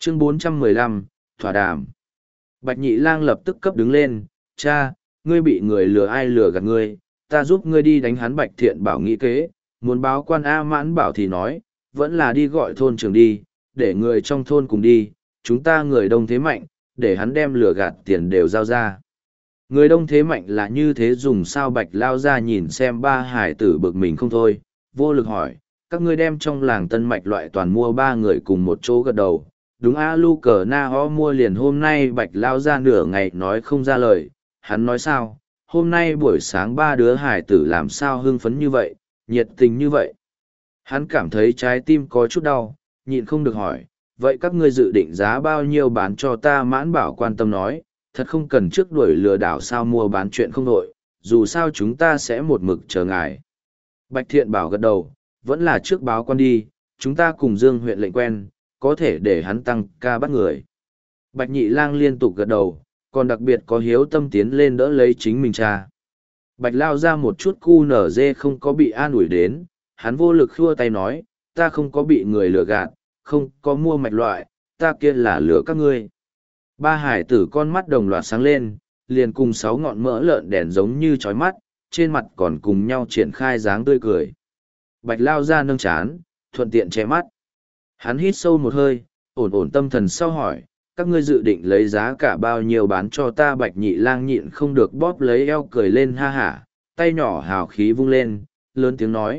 Chương 415, thỏa đàm. Bạch Nhị Lang lập tức cấp đứng lên, cha, ngươi bị người lừa ai lừa gạt ngươi, ta giúp ngươi đi đánh hắn. Bạch Thiện Bảo nghĩ kế, muốn báo quan A Mãn Bảo thì nói, vẫn là đi gọi thôn trưởng đi, để người trong thôn cùng đi, chúng ta người đông thế mạnh, để hắn đem lừa gạt tiền đều giao ra. Người đông thế mạnh là như thế dùng sao? Bạch lao ra nhìn xem ba hải tử bực mình không thôi, vô lực hỏi, các ngươi đem trong làng Tân Mạch loại toàn mua ba người cùng một chỗ gật đầu. Đúng a, lu cờ na ho mua liền hôm nay. Bạch lao ra nửa ngày nói không ra lời, hắn nói sao, hôm nay buổi sáng ba đứa hải tử làm sao hưng phấn như vậy, nhiệt tình như vậy. Hắn cảm thấy trái tim có chút đau, nhịn không được hỏi, vậy các ngươi dự định giá bao nhiêu bán cho ta? Mãn Bảo quan tâm nói, thật không cần trước đuổi lừa đảo sao, mua bán chuyện không nội, dù sao chúng ta sẽ một mực chờ ngài. Bạch Thiện Bảo gật đầu, vẫn là trước báo quan đi, chúng ta cùng Dương huyện lệnh quen, có thể để hắn tăng ca bắt người. Bạch Nhị Lang liên tục gật đầu, còn đặc biệt có hiếu tâm tiến lên đỡ lấy chính mình cha. Bạch lao ra một chút cu nở dê không có bị an ủi đến, hắn vô lực khua tay nói, ta không có bị người lừa gạt, không có mua mạch loại, ta kia là lừa các ngươi. Ba hải tử con mắt đồng loạt sáng lên, liền cùng 6 ngọn mỡ lợn đèn giống như chói mắt, trên mặt còn cùng nhau triển khai dáng tươi cười. Bạch lao ra nâng chán, thuận tiện che mắt. Hắn hít sâu một hơi, ổn ổn tâm thần sau hỏi, các ngươi dự định lấy giá cả bao nhiêu bán cho ta? Bạch Nhị Lang nhịn không được bóp lấy eo cười lên ha hả, tay nhỏ hào khí vung lên, lớn tiếng nói,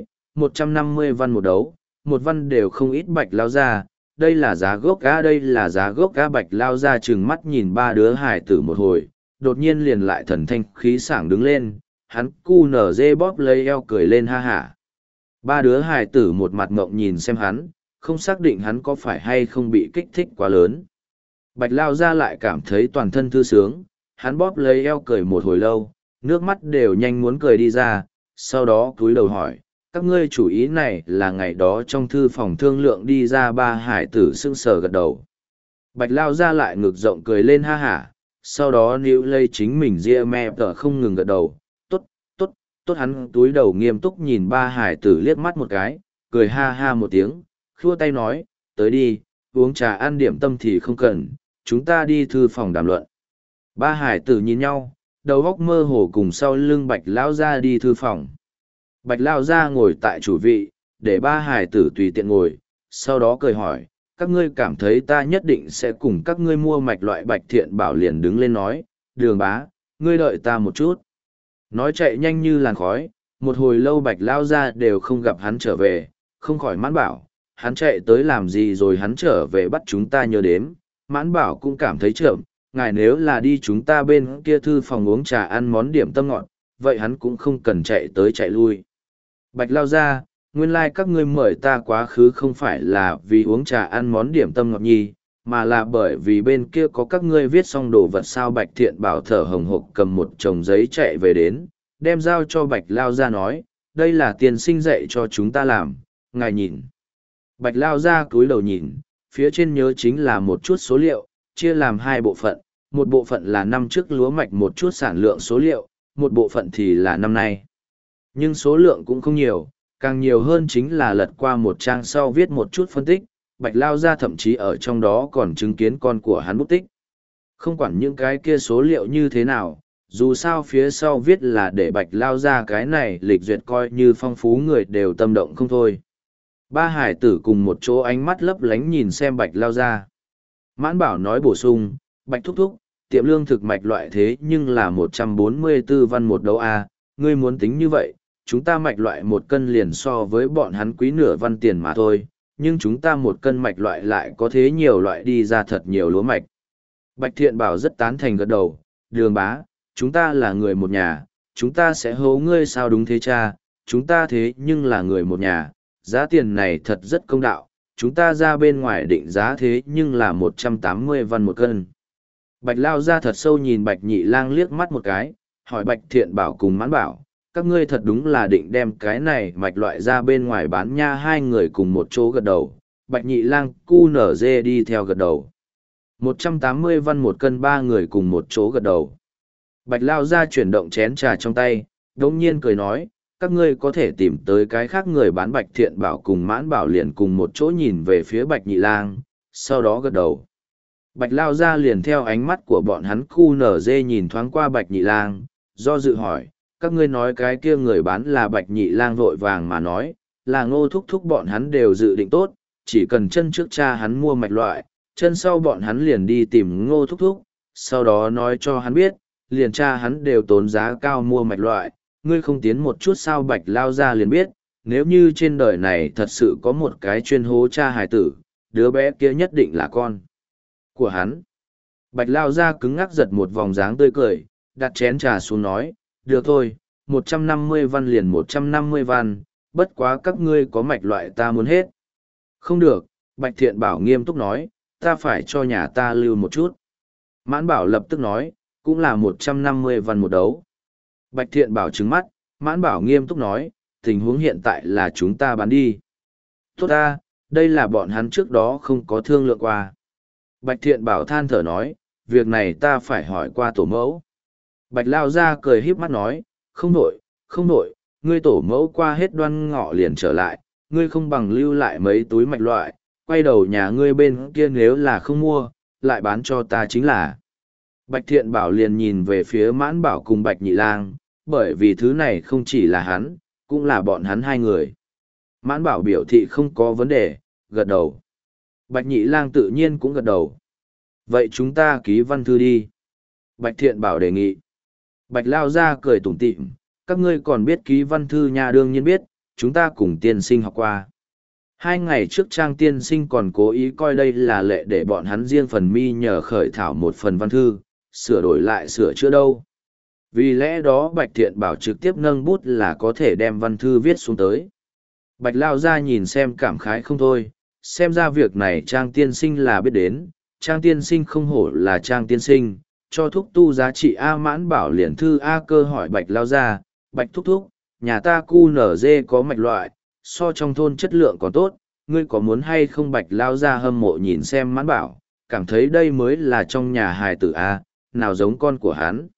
150 văn một đấu, một văn đều không ít. Bạch lao ra, đây là giá gốc á, đây là giá gốc á. Bạch lao ra trừng mắt nhìn ba đứa hải tử một hồi, đột nhiên liền lại thần thanh khí sảng đứng lên, hắn cu nở dê bóp lấy eo cười lên ha hả. Ba đứa hải tử một mặt ngộng nhìn xem hắn, không xác định hắn có phải hay không bị kích thích quá lớn. Bạch lao ra lại cảm thấy toàn thân thư sướng, hắn bóp lấy eo cười một hồi lâu, nước mắt đều nhanh muốn cười đi ra, sau đó cúi đầu hỏi, các ngươi chủ ý này là ngày đó trong thư phòng thương lượng đi ra? Ba hải tử sững sờ gật đầu. Bạch lao ra lại ngực rộng cười lên ha hả, sau đó níu lây chính mình ria me tở không ngừng gật đầu, tốt, tốt, tốt. Hắn túi đầu nghiêm túc nhìn ba hải tử liếc mắt một cái, cười ha ha một tiếng, khua tay nói, tới đi, uống trà ăn điểm tâm thì không cần, chúng ta đi thư phòng đàm luận. Ba hải tử nhìn nhau, đầu óc mơ hồ cùng sau lưng Bạch lao ra đi thư phòng. Bạch lao ra ngồi tại chủ vị, để ba hải tử tùy tiện ngồi, sau đó cười hỏi, các ngươi cảm thấy ta nhất định sẽ cùng các ngươi mua mạch loại? Bạch Thiện Bảo liền đứng lên nói, Đường bá, ngươi đợi ta một chút. Nói chạy nhanh như làn khói, một hồi lâu Bạch lao ra đều không gặp hắn trở về, không khỏi Mãn Bảo, hắn chạy tới làm gì rồi? Hắn trở về bắt chúng ta nhớ đếm. Mãn Bảo cũng cảm thấy chậm, ngài nếu là đi chúng ta bên kia thư phòng uống trà ăn món điểm tâm ngọt, vậy hắn cũng không cần chạy tới chạy lui. Bạch lao ra, nguyên lai các ngươi mời ta quá khứ không phải là vì uống trà ăn món điểm tâm ngọt nhi, mà là bởi vì bên kia có các ngươi viết xong đồ vật sao? Bạch Thiện Bảo thở hồng hộc cầm một chồng giấy chạy về đến, đem giao cho Bạch lao ra nói, đây là tiền sinh dạy cho chúng ta làm, ngài nhìn. Bạch lao ra cúi đầu nhìn, phía trên nhớ chính là một chút số liệu, chia làm 2 bộ phận, một bộ phận là năm trước lúa mạch một chút sản lượng số liệu, một bộ phận thì là năm nay. Nhưng số lượng cũng không nhiều, càng nhiều hơn chính là lật qua một trang sau viết một chút phân tích, Bạch lao ra thậm chí ở trong đó còn chứng kiến con của hắn bút tích. Không quản những cái kia số liệu như thế nào, dù sao phía sau viết là để Bạch lao ra cái này lịch duyệt coi như phong phú, người đều tâm động không thôi. Ba hải tử cùng một chỗ ánh mắt lấp lánh nhìn xem Bạch lao ra. Mãn Bảo nói bổ sung, Bạch thúc thúc, tiệm lương thực mạch loại thế nhưng là 144 văn một đấu A, ngươi muốn tính như vậy, chúng ta mạch loại 1 cân liền so với bọn hắn quý nửa văn tiền mà thôi, nhưng chúng ta 1 cân mạch loại lại có thế nhiều loại đi ra thật nhiều lúa mạch. Bạch Thiện Bảo rất tán thành gật đầu, Đường bá, chúng ta là người một nhà, chúng ta sẽ hố ngươi sao? Đúng thế cha, chúng ta thế nhưng là người một nhà, giá tiền này thật rất công đạo, chúng ta ra bên ngoài định giá thế nhưng là 180 văn 1 cân. Bạch lao ra thật sâu nhìn Bạch Nhị Lang liếc mắt một cái, hỏi Bạch Thiện Bảo cùng Mãn Bảo, các ngươi thật đúng là định đem cái này mạch loại ra bên ngoài bán nha? 2 người cùng một chỗ gật đầu, Bạch Nhị Lang cu nở dê đi theo gật đầu. 180 văn 1 cân, 3 người cùng một chỗ gật đầu. Bạch lao ra chuyển động chén trà trong tay, đống nhiên cười nói, các ngươi có thể tìm tới cái khác người bán. Bạch Thiện Bảo cùng Mãn Bảo liền cùng một chỗ nhìn về phía Bạch Nhị Lang, sau đó gật đầu. Bạch Lao Gia liền theo ánh mắt của bọn hắn khu nở dê nhìn thoáng qua Bạch Nhị Lang, do dự hỏi, các ngươi nói cái kia người bán là Bạch Nhị Lang vội vàng mà nói, là Ngô Thúc Thúc bọn hắn đều dự định tốt, chỉ cần chân trước cha hắn mua mạch loại, chân sau bọn hắn liền đi tìm Ngô Thúc Thúc, sau đó nói cho hắn biết, liền cha hắn đều tốn giá cao mua mạch loại, ngươi không tiến một chút sao. Bạch Lao Gia liền biết, nếu như trên đời này thật sự có một cái chuyên hố cha hài tử, đứa bé kia nhất định là con của hắn. Bạch Lao Gia cứng ngắc giật một vòng dáng tươi cười, đặt chén trà xuống nói, được thôi, 150 văn liền 150 văn, bất quá các ngươi có mạch loại ta muốn hết. Không được, Bạch Thiện Bảo nghiêm túc nói, ta phải cho nhà ta lưu một chút. Mãn Bảo lập tức nói, cũng là 150 văn một đấu. Bạch Thiện Bảo trừng mắt, Mãn Bảo nghiêm túc nói, tình huống hiện tại là chúng ta bán đi. Tốt ta, đây là bọn hắn trước đó không có thương lượng qua. Bạch Thiện Bảo than thở nói, việc này ta phải hỏi qua tổ mẫu. Bạch Lao Gia cười híp mắt nói, không nổi, không nổi, ngươi tổ mẫu qua hết Đoan Ngọ liền trở lại, ngươi không bằng lưu lại mấy túi mạch loại, quay đầu nhà ngươi bên kia nếu là không mua, lại bán cho ta chính là. Bạch Thiện Bảo liền nhìn về phía Mãn Bảo cùng Bạch Nhị Lang, bởi vì thứ này không chỉ là hắn, cũng là bọn hắn hai người. Mãn Bảo biểu thị không có vấn đề, gật đầu. Bạch Nhị Lang tự nhiên cũng gật đầu. Vậy chúng ta ký văn thư đi. Bạch Thiện Bảo đề nghị. Bạch Lao Gia cười tủm tỉm, các ngươi còn biết ký văn thư nhà đương nhiên biết, chúng ta cùng tiên sinh học qua. 2 ngày trước Trang tiên sinh còn cố ý coi đây là lệ để bọn hắn riêng phần mi nhờ khởi thảo một phần văn thư, sửa đổi lại sửa chữa đâu. Vì lẽ đó Bạch Thiện Bảo trực tiếp nâng bút là có thể đem văn thư viết xuống tới. Bạch Lao Gia nhìn xem cảm khái không thôi, xem ra việc này Trang tiên sinh là biết đến, Trang tiên sinh không hổ là Trang tiên sinh, cho thúc tu giá trị A. Mãn Bảo liền thư A Cơ hỏi Bạch Lao Gia, Bạch thúc thúc, nhà ta cu nở dê có mạch loại, so trong thôn chất lượng còn tốt, ngươi có muốn hay không? Bạch Lao Gia hâm mộ nhìn xem Mãn Bảo, cảm thấy đây mới là trong nhà hài tử A, nào giống con của hắn.